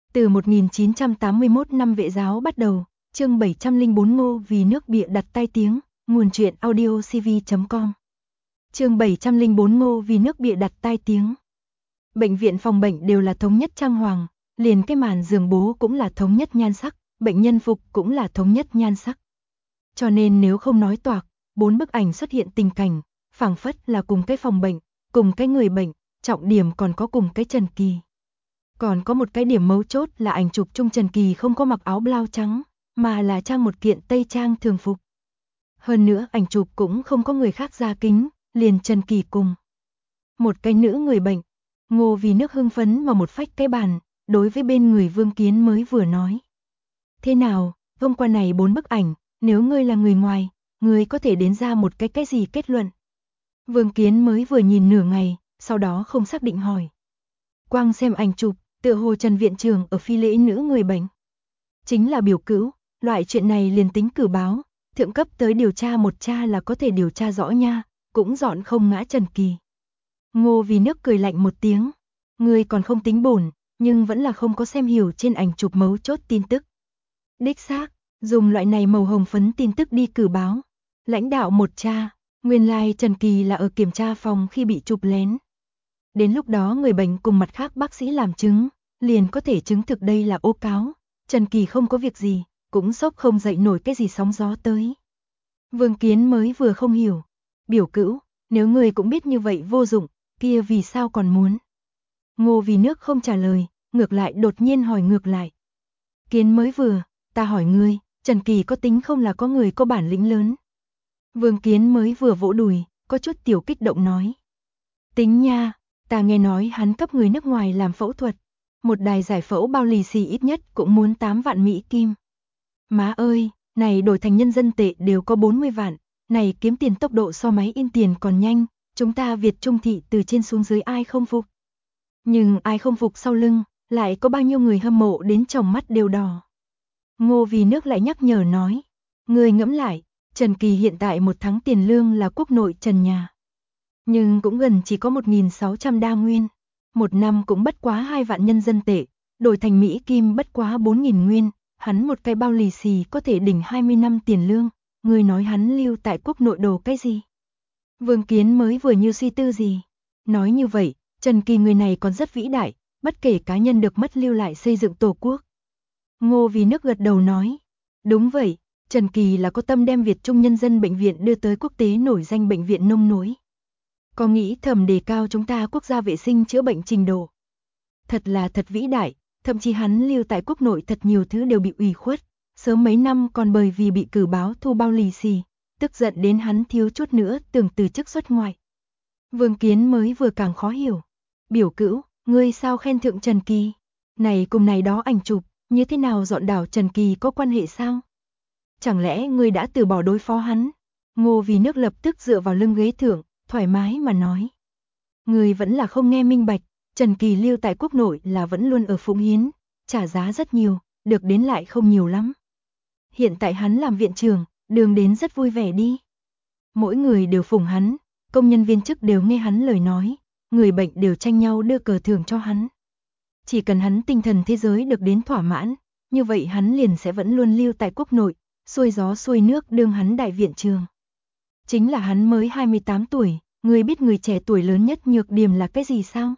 Từ 1981 năm Vệ giáo bắt đầu, chương 704 Ngô vì nước bịa đặt tai tiếng, nguồn truyện audio cv.com. Chương 704 Ngô vì nước bịa đặt tai tiếng. Bệnh viện phòng bệnh đều là thống nhất trang hoàng, liền cái màn giường bố cũng là thống nhất nhan sắc, bệnh nhân phục cũng là thống nhất nhan sắc. Cho nên nếu không nói toạc, 4 bức ảnh xuất hiện tình cảnh, phảng phất là cùng cái phòng bệnh, cùng cái người bệnh, trọng điểm còn có cùng cái Trần Kỳ. Còn có một cái điểm mấu chốt là ảnh chụp chung Trần Kỳ không có mặc áo blau trắng, mà là trang một kiện tây trang thường phục. Hơn nữa ảnh chụp cũng không có người khác ra kính, liền Trần Kỳ cùng một cái nữ người bệnh. Ngô vì nước hưng phấn mà một phách cái bàn, đối với bên người Vương Kiến mới vừa nói. Thế nào, hôm qua này 4 bức ảnh, nếu ngươi là người ngoài, ngươi có thể đến ra một cái gì kết luận? Vương Kiến mới vừa nhìn nửa ngày, sau đó không xác định hỏi. Quang xem ảnh chụp, tựa hồ Trần viện trưởng ở phi lễ nữ người bệnh. Chính là biểu cữu, loại chuyện này liền tính cử báo, thượng cấp tới điều tra một cha là có thể điều tra rõ nha, cũng dọn không ngã Trần Kỳ. Ngô vì nước cười lạnh một tiếng, ngươi còn không tính bổn, nhưng vẫn là không có xem hiểu trên ảnh chụp mấu chốt tin tức. Đích xác, dùng loại này màu hồng phấn tin tức đi cử báo. Lãnh đạo một cha, nguyên lai Trần Kỳ là ở kiểm tra phòng khi bị chụp lén. Đến lúc đó người bệnh cùng mặt khác bác sĩ làm chứng, liền có thể chứng thực đây là ô cáo. Trần Kỳ không có việc gì, cũng sốc không dậy nổi cái gì sóng gió tới. Vương Kiến mới vừa không hiểu. Biểu cữu, nếu người cũng biết như vậy vô dụng, kia vì sao còn muốn? Ngô vì nước không trả lời, ngược lại đột nhiên hỏi ngược lại. Kiến mới vừa, ta hỏi ngươi, Trần Kỳ có tính không là có người có bản lĩnh lớn? Vương Kiến mới vừa vỗ đùi, có chút tiểu kích động nói. Tính nha, ta nghe nói hắn cấp người nước ngoài làm phẫu thuật. Một đài giải phẫu bao lì xì ít nhất cũng muốn 8 vạn Mỹ Kim. Má ơi, này đổi thành nhân dân tệ đều có 40 vạn, này kiếm tiền tốc độ so máy in tiền còn nhanh, chúng ta Việt Trung thị từ trên xuống dưới ai không phục. Nhưng ai không phục sau lưng, lại có bao nhiêu người hâm mộ đến tròng mắt đều đỏ. Ngô vì nước lại nhắc nhở nói, người ngẫm lại, Trần Kỳ hiện tại 1 tháng tiền lương là quốc nội trần nhà. Nhưng cũng gần chỉ có 1.600 đa nguyên, 1 năm cũng bất quá 2 vạn nhân dân tệ, đổi thành Mỹ Kim bất quá 4.000 nguyên, hắn một cái bao lì xì có thể đỉnh 20 năm tiền lương, người nói hắn lưu tại quốc nội đồ cái gì? Vương Kiến mới vừa như suy tư gì. Nói như vậy, Trần Kỳ người này còn rất vĩ đại, bất kể cá nhân được mất lưu lại xây dựng tổ quốc. Ngô vì nước gật đầu nói, đúng vậy, Trần Kỳ là có tâm đem Việt Trung nhân dân bệnh viện đưa tới quốc tế nổi danh bệnh viện nông nổi. Có nghĩ thầm đề cao chúng ta quốc gia vệ sinh chữa bệnh trình độ. Thật là thật vĩ đại, thậm chí hắn lưu tại quốc nội thật nhiều thứ đều bị ủy khuất, sớm mấy năm còn bởi vì bị cử báo thu bao lì xì, tức giận đến hắn thiếu chút nữa tưởng từ chức xuất ngoại. Vương Kiến mới vừa càng khó hiểu. Biểu cữu, ngươi sao khen thượng Trần Kỳ? Này cùng này đó ảnh chụp, như thế nào dọn đảo Trần Kỳ có quan hệ sao? Chẳng lẽ ngươi đã từ bỏ đối phó hắn? Ngô vì nước lập tức dựa vào lưng ghế thượng, thoải mái mà nói. Ngươi vẫn là không nghe minh bạch, Trần Kỳ lưu tại quốc nội là vẫn luôn ở phụng hiến, trả giá rất nhiều, được đến lại không nhiều lắm. Hiện tại hắn làm viện trưởng, đường đến rất vui vẻ đi. Mỗi người đều phụng hắn, công nhân viên chức đều nghe hắn lời nói, người bệnh đều tranh nhau đưa cờ thưởng cho hắn. Chỉ cần hắn tinh thần thế giới được đến thỏa mãn, như vậy hắn liền sẽ vẫn luôn lưu tại quốc nội, xuôi gió xuôi nước đương hắn đại viện trưởng. Chính là hắn mới 28 tuổi, người biết người trẻ tuổi lớn nhất nhược điểm là cái gì sao?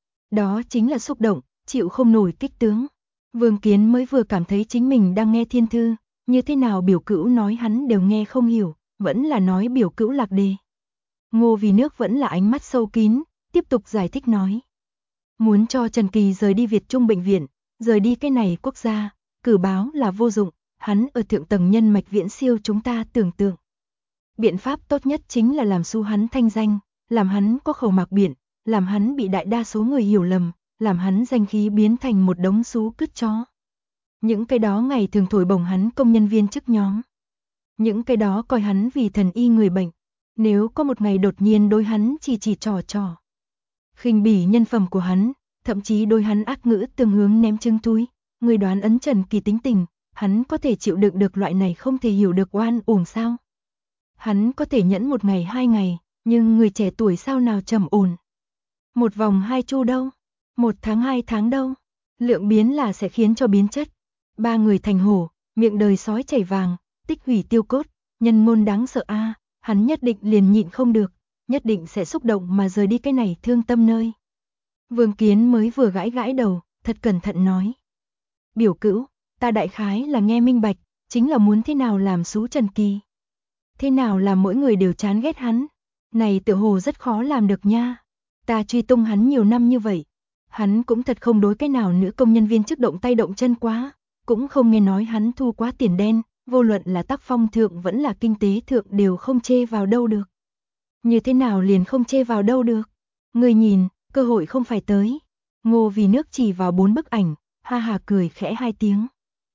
Đó chính là xúc động, chịu không nổi kích tướng. Vương Kiến mới vừa cảm thấy chính mình đang nghe thiên thư, như thế nào biểu cữu nói hắn đều nghe không hiểu, vẫn là nói biểu cữu lạc đề. Ngô vì nước vẫn là ánh mắt sâu kín, tiếp tục giải thích nói. Muốn cho Trần Kỳ rời đi Việt Trung bệnh viện, rời đi cái này quốc gia, cử báo là vô dụng, hắn ở thượng tầng nhân mạch viễn siêu chúng ta tưởng tượng. Biện pháp tốt nhất chính là làm xu hắn thanh danh, làm hắn có khẩu mạc biện, làm hắn bị đại đa số người hiểu lầm, làm hắn danh khí biến thành một đống xú cứt chó. Những cái đó ngày thường thổi bổng hắn công nhân viên chức nhóm. Những cái đó coi hắn vì thần y người bệnh. Nếu có một ngày đột nhiên đối hắn chỉ trò. Khinh bỉ nhân phẩm của hắn, thậm chí đối hắn ác ngữ tương hướng ném trứng túi. Người đoán ấn Trần Kỳ tính tình, hắn có thể chịu đựng được loại này không thể hiểu được oan uổng sao? Hắn có thể nhẫn 1 ngày 2 ngày, nhưng người trẻ tuổi sao nào trầm ổn? 1 vòng 2 chu đâu? 1 tháng 2 tháng đâu? Lượng biến là sẽ khiến cho biến chất. Ba người thành hổ, miệng đời sói chảy vàng, tích hủy tiêu cốt, nhân ngôn đáng sợ a, hắn nhất định liền nhịn không được, nhất định sẽ xúc động mà rời đi cái này thương tâm nơi. Vương Kiến mới vừa gãi gãi đầu, thật cẩn thận nói. Biểu cữu, ta đại khái là nghe minh bạch, chính là muốn thế nào làm xú Trần Kỳ. Thế nào làm mỗi người đều chán ghét hắn, này tựa hồ rất khó làm được nha. Ta truy tung hắn nhiều năm như vậy, hắn cũng thật không đối cái nào nữ công nhân viên chức động tay động chân quá, cũng không nghe nói hắn thu quá tiền đen, vô luận là tác phong thượng vẫn là kinh tế thượng đều không chê vào đâu được. Như thế nào liền không chê vào đâu được? Người nhìn, cơ hội không phải tới. Ngô Vì Nước chỉ vào 4 bức ảnh, ha hà cười khẽ 2 tiếng.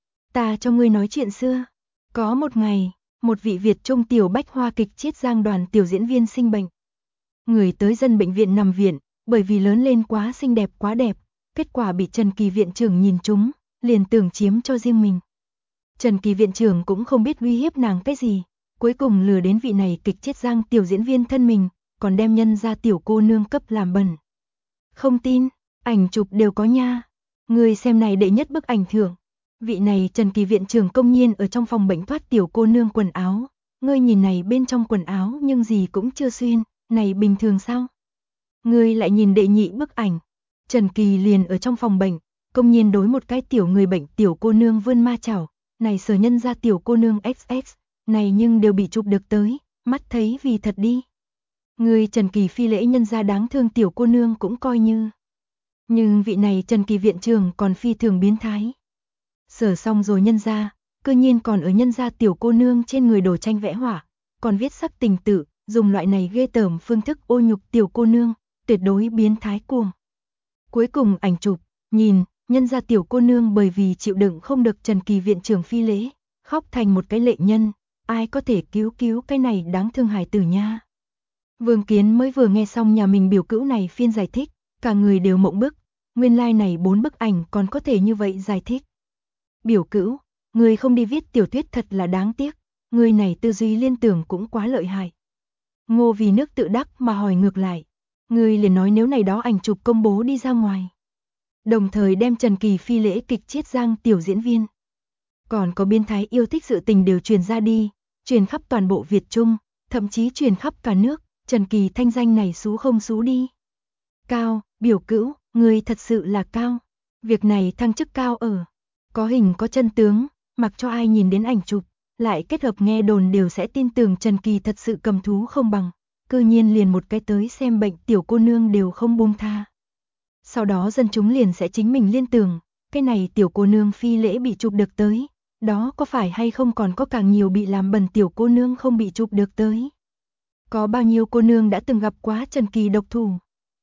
Ta cho ngươi nói chuyện xưa. Có một ngày, một vị Việt trung tiểu bách hoa kịch Chiết Giang đoàn tiểu diễn viên sinh bệnh. Người tới dân bệnh viện nằm viện, bởi vì lớn lên quá xinh đẹp quá đẹp, kết quả bị Trần Kỳ viện trưởng nhìn trúng, liền tưởng chiếm cho riêng mình. Trần Kỳ viện trưởng cũng không biết uy hiếp nàng cái gì, cuối cùng lừa đến vị này kịch Chiết Giang tiểu diễn viên thân mình, còn đem nhân ra tiểu cô nương cấp làm bẩn. Không tin, ảnh chụp đều có nha. Người xem này đệ nhất bức ảnh thưởng. Vị này Trần Kỳ viện trưởng công nhiên ở trong phòng bệnh thoát tiểu cô nương quần áo. Ngươi nhìn này bên trong quần áo nhưng gì cũng chưa xuyên, này bình thường sao? Ngươi lại nhìn đệ nhị bức ảnh. Trần Kỳ liền ở trong phòng bệnh, công nhiên đối một cái tiểu người bệnh tiểu cô nương vươn ma chảo. Này sở nhân ra tiểu cô nương XX, này nhưng đều bị chụp được tới, mắt thấy vì thật đi. Người Trần Kỳ phi lễ nhân ra đáng thương tiểu cô nương cũng coi như. Nhưng vị này Trần Kỳ viện trưởng còn phi thường biến thái. Sở xong rồi nhân ra, cư nhiên còn ở nhân ra tiểu cô nương trên người đổ tranh vẽ họa, còn viết sắc tình tự, dùng loại này ghê tởm phương thức ô nhục tiểu cô nương, tuyệt đối biến thái cuồng. Cuối cùng ảnh chụp, nhìn, nhân ra tiểu cô nương bởi vì chịu đựng không được Trần Kỳ viện trưởng phi lễ, khóc thành một cái lệ nhân, ai có thể cứu cái này đáng thương hài tử nha. Vương Kiến mới vừa nghe xong nhà mình biểu cữu này phiên giải thích, cả người đều mộng bức, nguyên lai này 4 bức ảnh còn có thể như vậy giải thích. Biểu cữu, người không đi viết tiểu thuyết thật là đáng tiếc, người này tư duy liên tưởng cũng quá lợi hại. Ngô Vì Nước tự đắc mà hỏi ngược lại, người liền nói nếu này đó ảnh chụp công bố đi ra ngoài. Đồng thời đem Trần Kỳ phi lễ kịch Chiết Giang tiểu diễn viên. Còn có biến thái yêu thích sự tình đều truyền ra đi, truyền khắp toàn bộ Việt Trung, thậm chí truyền khắp cả nước, Trần Kỳ thanh danh này xú không xú đi. Cao, biểu cữu, người thật sự là cao. Việc này thăng chức cao ở. Có hình có chân tướng, mặc cho ai nhìn đến ảnh chụp, lại kết hợp nghe đồn đều sẽ tin tưởng Trần Kỳ thật sự cầm thú không bằng. Cư nhiên liền một cái tới xem bệnh tiểu cô nương đều không buông tha. Sau đó dân chúng liền sẽ chính mình liên tưởng, cái này tiểu cô nương phi lễ bị chụp được tới. Đó có phải hay không còn có càng nhiều bị làm bẩn tiểu cô nương không bị chụp được tới. Có bao nhiêu cô nương đã từng gặp quá Trần Kỳ độc thủ.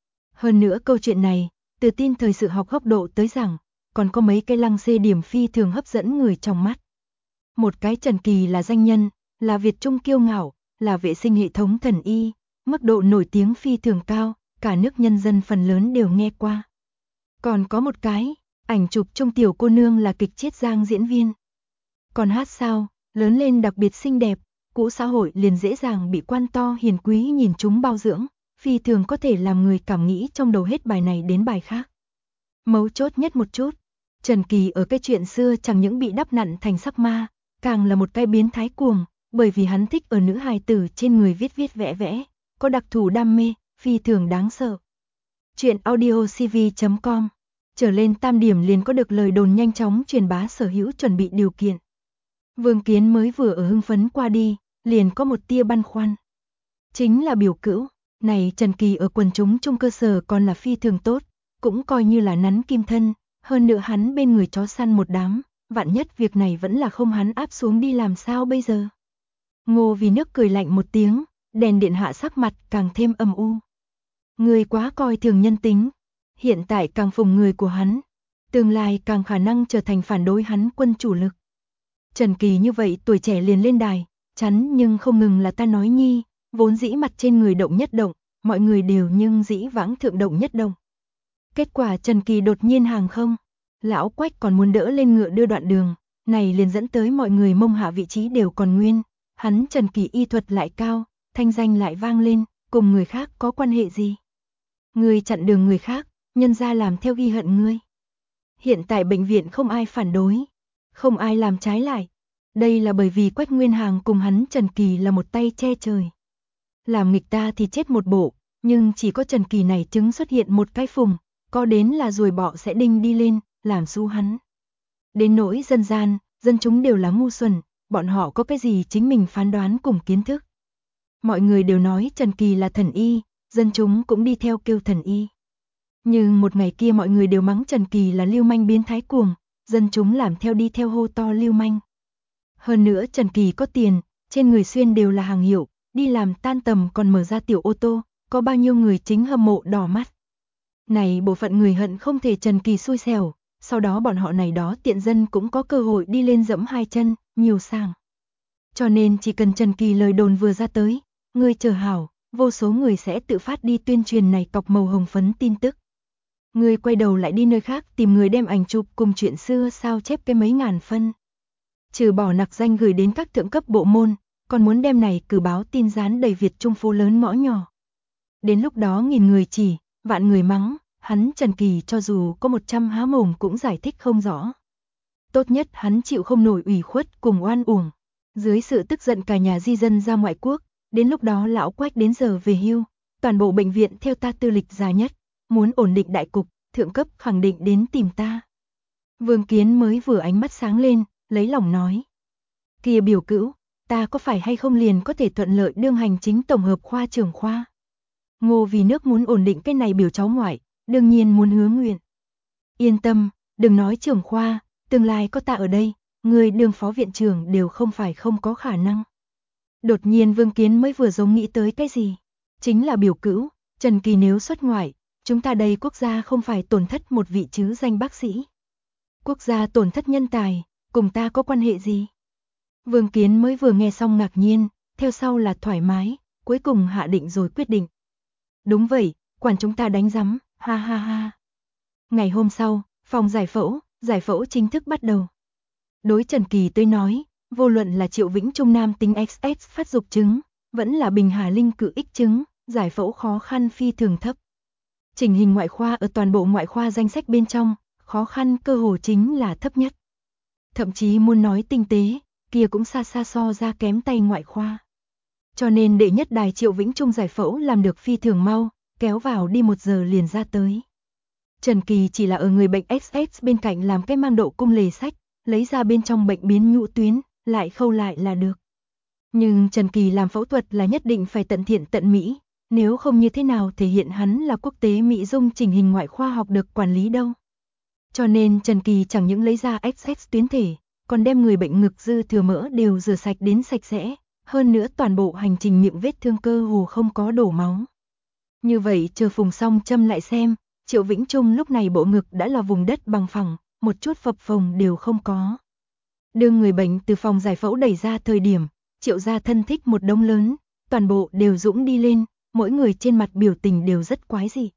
Hơn nữa câu chuyện này, từ tin thời sự học góc độ tới rằng, còn có mấy cái lăng xê điểm phi thường hấp dẫn người trong mắt. Một cái Trần Kỳ là danh nhân, là Việt Trung kiêu ngạo, là vệ sinh hệ thống thần y, mức độ nổi tiếng phi thường cao, cả nước nhân dân phần lớn đều nghe qua. Còn có một cái, ảnh chụp trung tiểu cô nương là kịch Chiết Giang diễn viên. Còn hát sao, lớn lên đặc biệt xinh đẹp, cũ xã hội liền dễ dàng bị quan to hiền quý nhìn chúng bao dưỡng, phi thường có thể làm người cảm nghĩ trong đầu hết bài này đến bài khác. Mấu chốt nhất một chút, Trần Kỳ ở cái chuyện xưa chẳng những bị đắp nặn thành sắc ma, càng là một cái biến thái cuồng, bởi vì hắn thích ở nữ hài tử trên người viết viết vẽ vẽ, có đặc thù đam mê, phi thường đáng sợ. Chuyện audiocv.com, trở lên tam điểm liền có được lời đồn nhanh chóng truyền bá sở hữu chuẩn bị điều kiện. Vương Kiến mới vừa ở hưng phấn qua đi, liền có một tia băn khoăn. Chính là biểu cữu, này Trần Kỳ ở quần chúng trung cơ sở còn là phi thường tốt, cũng coi như là nắn kim thân, hơn nữa hắn bên người chó săn một đám, vạn nhất việc này vẫn là không hắn áp xuống đi làm sao bây giờ. Ngô Vì Nước cười lạnh một tiếng, đèn điện hạ sắc mặt càng thêm âm u. Người quá coi thường nhân tính, hiện tại càng phùng người của hắn, tương lai càng khả năng trở thành phản đối hắn quân chủ lực. Trần Kỳ như vậy tuổi trẻ liền lên đài, chắn nhưng không ngừng là ta nói nhi, vốn dĩ mặt trên người động nhất động, mọi người đều nhưng dĩ vãng thượng động nhất động. Kết quả Trần Kỳ đột nhiên hàng không, lão Quách còn muốn đỡ lên ngựa đưa đoạn đường, này liền dẫn tới mọi người mông hạ vị trí đều còn nguyên, hắn Trần Kỳ y thuật lại cao, thanh danh lại vang lên, cùng người khác có quan hệ gì? Người chặn đường người khác, nhân ra làm theo ghi hận ngươi. Hiện tại bệnh viện không ai phản đối, không ai làm trái lại. Đây là bởi vì Quách Nguyên Hàng cùng hắn Trần Kỳ là một tay che trời. Làm nghịch ta thì chết một bộ, nhưng chỉ có Trần Kỳ này chứng xuất hiện một cái phùng, có đến là ruồi bọ sẽ đinh đi lên, làm su hắn. Đến nỗi dân gian, dân chúng đều là ngu xuẩn, bọn họ có cái gì chính mình phán đoán cùng kiến thức. Mọi người đều nói Trần Kỳ là thần y, dân chúng cũng đi theo kêu thần y. Nhưng một ngày kia mọi người đều mắng Trần Kỳ là lưu manh biến thái cuồng, dân chúng làm theo đi theo hô to lưu manh. Hơn nữa Trần Kỳ có tiền, trên người xuyên đều là hàng hiệu, đi làm tan tầm còn mở ra tiểu ô tô, có bao nhiêu người chính hâm mộ đỏ mắt. Này bộ phận người hận không thể Trần Kỳ xui xẻo, sau đó bọn họ này đó tiện dân cũng có cơ hội đi lên dẫm hai chân, nhiều sàng. Cho nên chỉ cần Trần Kỳ lời đồn vừa ra tới, người chờ hảo, vô số người sẽ tự phát đi tuyên truyền này cọc màu hồng phấn tin tức. Người quay đầu lại đi nơi khác tìm người đem ảnh chụp cùng chuyện xưa sao chép cái mấy ngàn phân. Trừ bỏ nặc danh gửi đến các thượng cấp bộ môn, còn muốn đem này cử báo tin dán đầy Việt Trung phố lớn ngõ nhỏ. Đến lúc đó nghìn người chỉ, vạn người mắng, hắn Trần Kỳ cho dù có 100 há mồm cũng giải thích không rõ. Tốt nhất hắn chịu không nổi ủy khuất cùng oan uổng. Dưới sự tức giận cả nhà di dân ra ngoại quốc, đến lúc đó lão Quách đến giờ về hưu, toàn bộ bệnh viện theo ta tư lịch già nhất, muốn ổn định đại cục, thượng cấp khẳng định đến tìm ta. Vương Kiến mới vừa ánh mắt sáng lên, lấy lòng nói. Kìa biểu cữu, ta có phải hay không liền có thể thuận lợi đương hành chính tổng hợp khoa trưởng khoa. Ngô vì nước muốn ổn định cái này biểu cháu ngoại, đương nhiên muốn hứa nguyện. Yên tâm, đừng nói trưởng khoa, tương lai có ta ở đây, người đương phó viện trưởng đều không phải không có khả năng. Đột nhiên Vương Kiến mới vừa giống nghĩ tới cái gì. Chính là biểu cữu, Trần Kỳ nếu xuất ngoại, chúng ta đây quốc gia không phải tổn thất một vị chứ danh bác sĩ. Quốc gia tổn thất nhân tài, cùng ta có quan hệ gì? Vương Kiến mới vừa nghe xong ngạc nhiên, theo sau là thoải mái, cuối cùng hạ định rồi quyết định. Đúng vậy, quản chúng ta đánh rắm, ha ha ha. Ngày hôm sau, phòng giải phẫu chính thức bắt đầu. Đối Trần Kỳ tới nói, vô luận là Triệu Vĩnh Trung nam tính XX phát dục chứng, vẫn là Bình Hà Linh cự X chứng, giải phẫu khó khăn phi thường thấp. Chỉnh hình ngoại khoa ở toàn bộ ngoại khoa danh sách bên trong, khó khăn cơ hồ chính là thấp nhất. Thậm chí muốn nói tinh tế, kia cũng xa xa so ra kém tay ngoại khoa. Cho nên đệ nhất đài Triệu Vĩnh Trung giải phẫu làm được phi thường mau, kéo vào đi 1 giờ liền ra tới. Trần Kỳ chỉ là ở người bệnh XX bên cạnh làm cái mang độ cung lề sách, lấy ra bên trong bệnh biến nhũ tuyến, lại khâu lại là được. Nhưng Trần Kỳ làm phẫu thuật là nhất định phải tận thiện tận mỹ, nếu không như thế nào thể hiện hắn là quốc tế mỹ dung chỉnh hình ngoại khoa học được quản lý đâu. Cho nên Trần Kỳ chẳng những lấy ra XX tuyến thể, còn đem người bệnh ngực dư thừa mỡ đều rửa sạch đến sạch sẽ, hơn nữa toàn bộ hành trình miệng vết thương cơ hồ không có đổ máu. Như vậy chờ phùng xong châm lại xem, Triệu Vĩnh Trung lúc này bộ ngực đã là vùng đất bằng phẳng, một chút phập phồng đều không có. Đưa người bệnh từ phòng giải phẫu đẩy ra thời điểm, Triệu gia thân thích một đống lớn, toàn bộ đều dũng đi lên, mỗi người trên mặt biểu tình đều rất quái dị.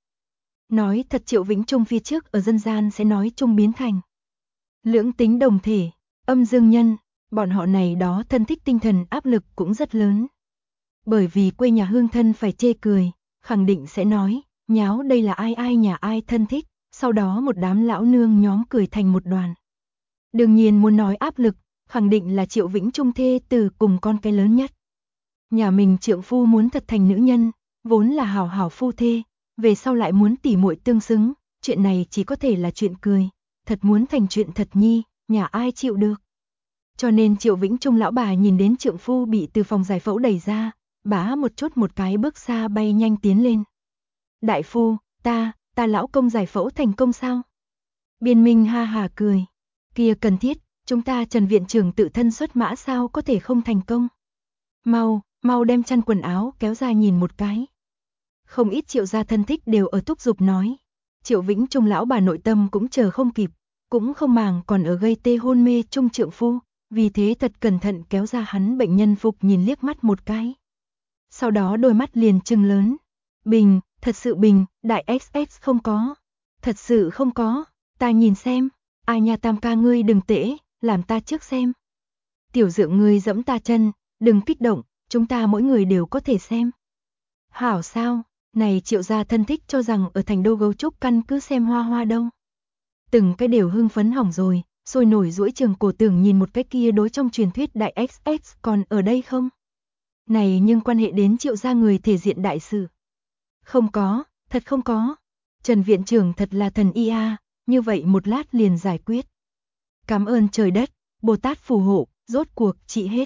Nói thật Triệu Vĩnh Trung phía trước ở dân gian sẽ nói trung biến thành lưỡng tính đồng thể, âm dương nhân, bọn họ này đó thân thích tinh thần áp lực cũng rất lớn. Bởi vì quê nhà hương thân phải chê cười, khẳng định sẽ nói, nháo đây là ai nhà ai thân thích, sau đó một đám lão nương nhóm cười thành một đoàn. Đương nhiên muốn nói áp lực, khẳng định là Triệu Vĩnh Trung thê từ cùng con cái lớn nhất. Nhà mình trượng phu muốn thật thành nữ nhân, vốn là hảo hảo phu thê, về sau lại muốn tỉ muội tương xứng, chuyện này chỉ có thể là chuyện cười, thật muốn thành chuyện thật nhi, nhà ai chịu được. Cho nên Triệu Vĩnh Trung lão bà nhìn đến trượng phu bị từ phòng giải phẫu đẩy ra, bá một chút một cái bước xa bay nhanh tiến lên. Đại phu, ta lão công giải phẫu thành công sao? Biên Minh ha hà cười. Kia cần thiết, chúng ta Trần viện trưởng tự thân xuất mã sao có thể không thành công? Mau đem chăn quần áo kéo ra nhìn một cái. Không ít Triệu gia thân thích đều ở thúc giục nói. Triệu Vĩnh Trung lão bà nội tâm cũng chờ không kịp, cũng không màng còn ở gây tê hôn mê trung trượng phu, vì thế thật cẩn thận kéo ra hắn bệnh nhân phục nhìn liếc mắt một cái. Sau đó đôi mắt liền trừng lớn. Bình, thật sự bình, đại XX không có. Thật sự không có, ta nhìn xem. Ai nha Tam ca ngươi đừng tễ, làm ta trước xem. Tiểu Dượng ngươi giẫm ta chân, đừng kích động, chúng ta mỗi người đều có thể xem. Hảo sao, này Triệu gia thân thích cho rằng ở thành đô gấu trúc căn cứ xem hoa hoa đâu. từng cái đều hưng phấn hỏng rồi, sôi nổi duỗi trường cổ tưởng nhìn một cái kia đối trong truyền thuyết đại XX còn ở đây không? Này nhưng quan hệ đến Triệu gia người thể diện đại sự. Không có, thật không có. Trần viện trưởng thật là thần y a, như vậy một lát liền giải quyết. Cảm ơn trời đất, Bồ Tát phù hộ, rốt cuộc trị hết.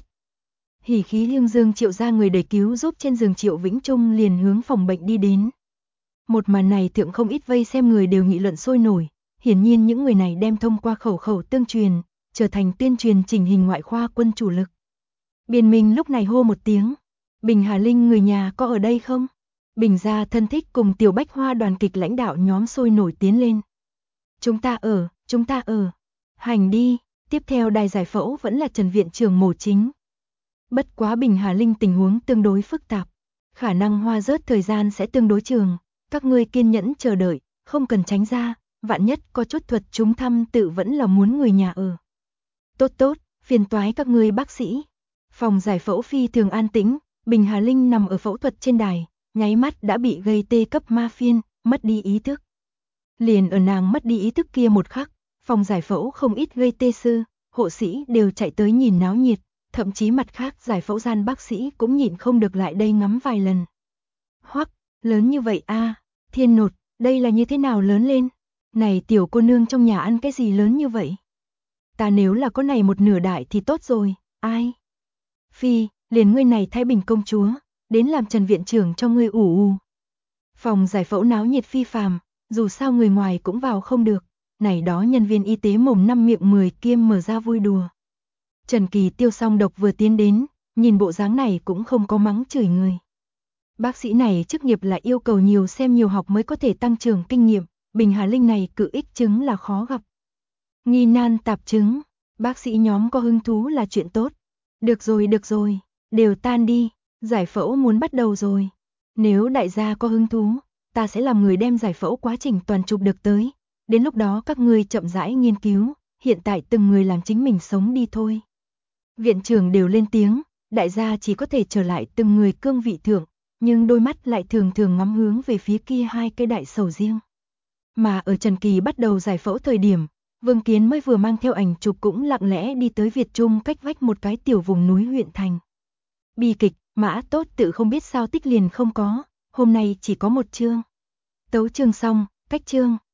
Hỉ khí hương dương Triệu gia người đẩy cứu giúp trên giường Triệu Vĩnh Trung liền hướng phòng bệnh đi đến. Một màn này thượng không ít vây xem người đều nghị luận sôi nổi, hiển nhiên những người này đem thông qua khẩu khẩu tương truyền, trở thành tuyên truyền chỉnh hình ngoại khoa quân chủ lực. Biên Minh lúc này hô một tiếng, Bình Hà Linh người nhà có ở đây không? Bình gia thân thích cùng Tiểu Bách Hoa đoàn kịch lãnh đạo nhóm sôi nổi tiến lên. Chúng ta ở. Hành đi, tiếp theo đài giải phẫu vẫn là Trần viện trưởng mổ chính. Bất quá Bình Hà Linh tình huống tương đối phức tạp, khả năng hoa rớt thời gian sẽ tương đối trường, các ngươi kiên nhẫn chờ đợi, không cần tránh ra, vạn nhất có chút thuật chúng thăm tự vẫn là muốn người nhà ở. Tốt, phiền toái các ngươi bác sĩ. Phòng giải phẫu phi thường an tĩnh, Bình Hà Linh nằm ở phẫu thuật trên đài, nháy mắt đã bị gây tê cấp ma phiên, mất đi ý thức. Liền ở nàng mất đi ý thức kia một khắc, phòng giải phẫu không ít gây tê sư, hộ sĩ đều chạy tới nhìn náo nhiệt, thậm chí mặt khác giải phẫu gian bác sĩ cũng nhịn không được lại đây ngắm vài lần. Hoắc, lớn như vậy a, Thiên Nột, đây là như thế nào lớn lên? Này tiểu cô nương trong nhà ăn cái gì lớn như vậy? Ta nếu là có này một nửa đại thì tốt rồi, ai? Phi, liền ngươi này Thái Bình công chúa, đến làm Trần viện trưởng cho ngươi ủ. Phòng giải phẫu náo nhiệt phi phàm, dù sao người ngoài cũng vào không được, này đó nhân viên y tế mồm năm miệng 10 kiêm mở ra vui đùa. Trần Kỳ Tiêu song độc vừa tiến đến, nhìn bộ dáng này cũng không có mắng chửi người. Bác sĩ này chức nghiệp là yêu cầu nhiều xem nhiều học mới có thể tăng trưởng kinh nghiệm, Bình Hà Linh này cự ích chứng là khó gặp. Nghi nan tạp chứng, bác sĩ nhóm có hứng thú là chuyện tốt. Được rồi, đều tan đi, giải phẫu muốn bắt đầu rồi. Nếu đại gia có hứng thú, ta sẽ làm người đem giải phẫu quá trình toàn chụp được tới. Đến lúc đó các ngươi chậm rãi nghiên cứu, hiện tại từng người làm chính mình sống đi thôi. Viện trưởng đều lên tiếng, đại gia chỉ có thể trở lại từng người cương vị thượng, nhưng đôi mắt lại thường thường ngắm hướng về phía kia hai cái đại sầu riêng. Mà ở Trần Kỳ bắt đầu giải phẫu thời điểm, Vương Kiến mới vừa mang theo ảnh chụp cũng lặng lẽ đi tới Việt Trung cách vách một cái tiểu vùng núi huyện thành. Bi kịch, Mã Tốt tự không biết sao tích liền không có, hôm nay chỉ có một chương. Tấu chương xong, cách chương.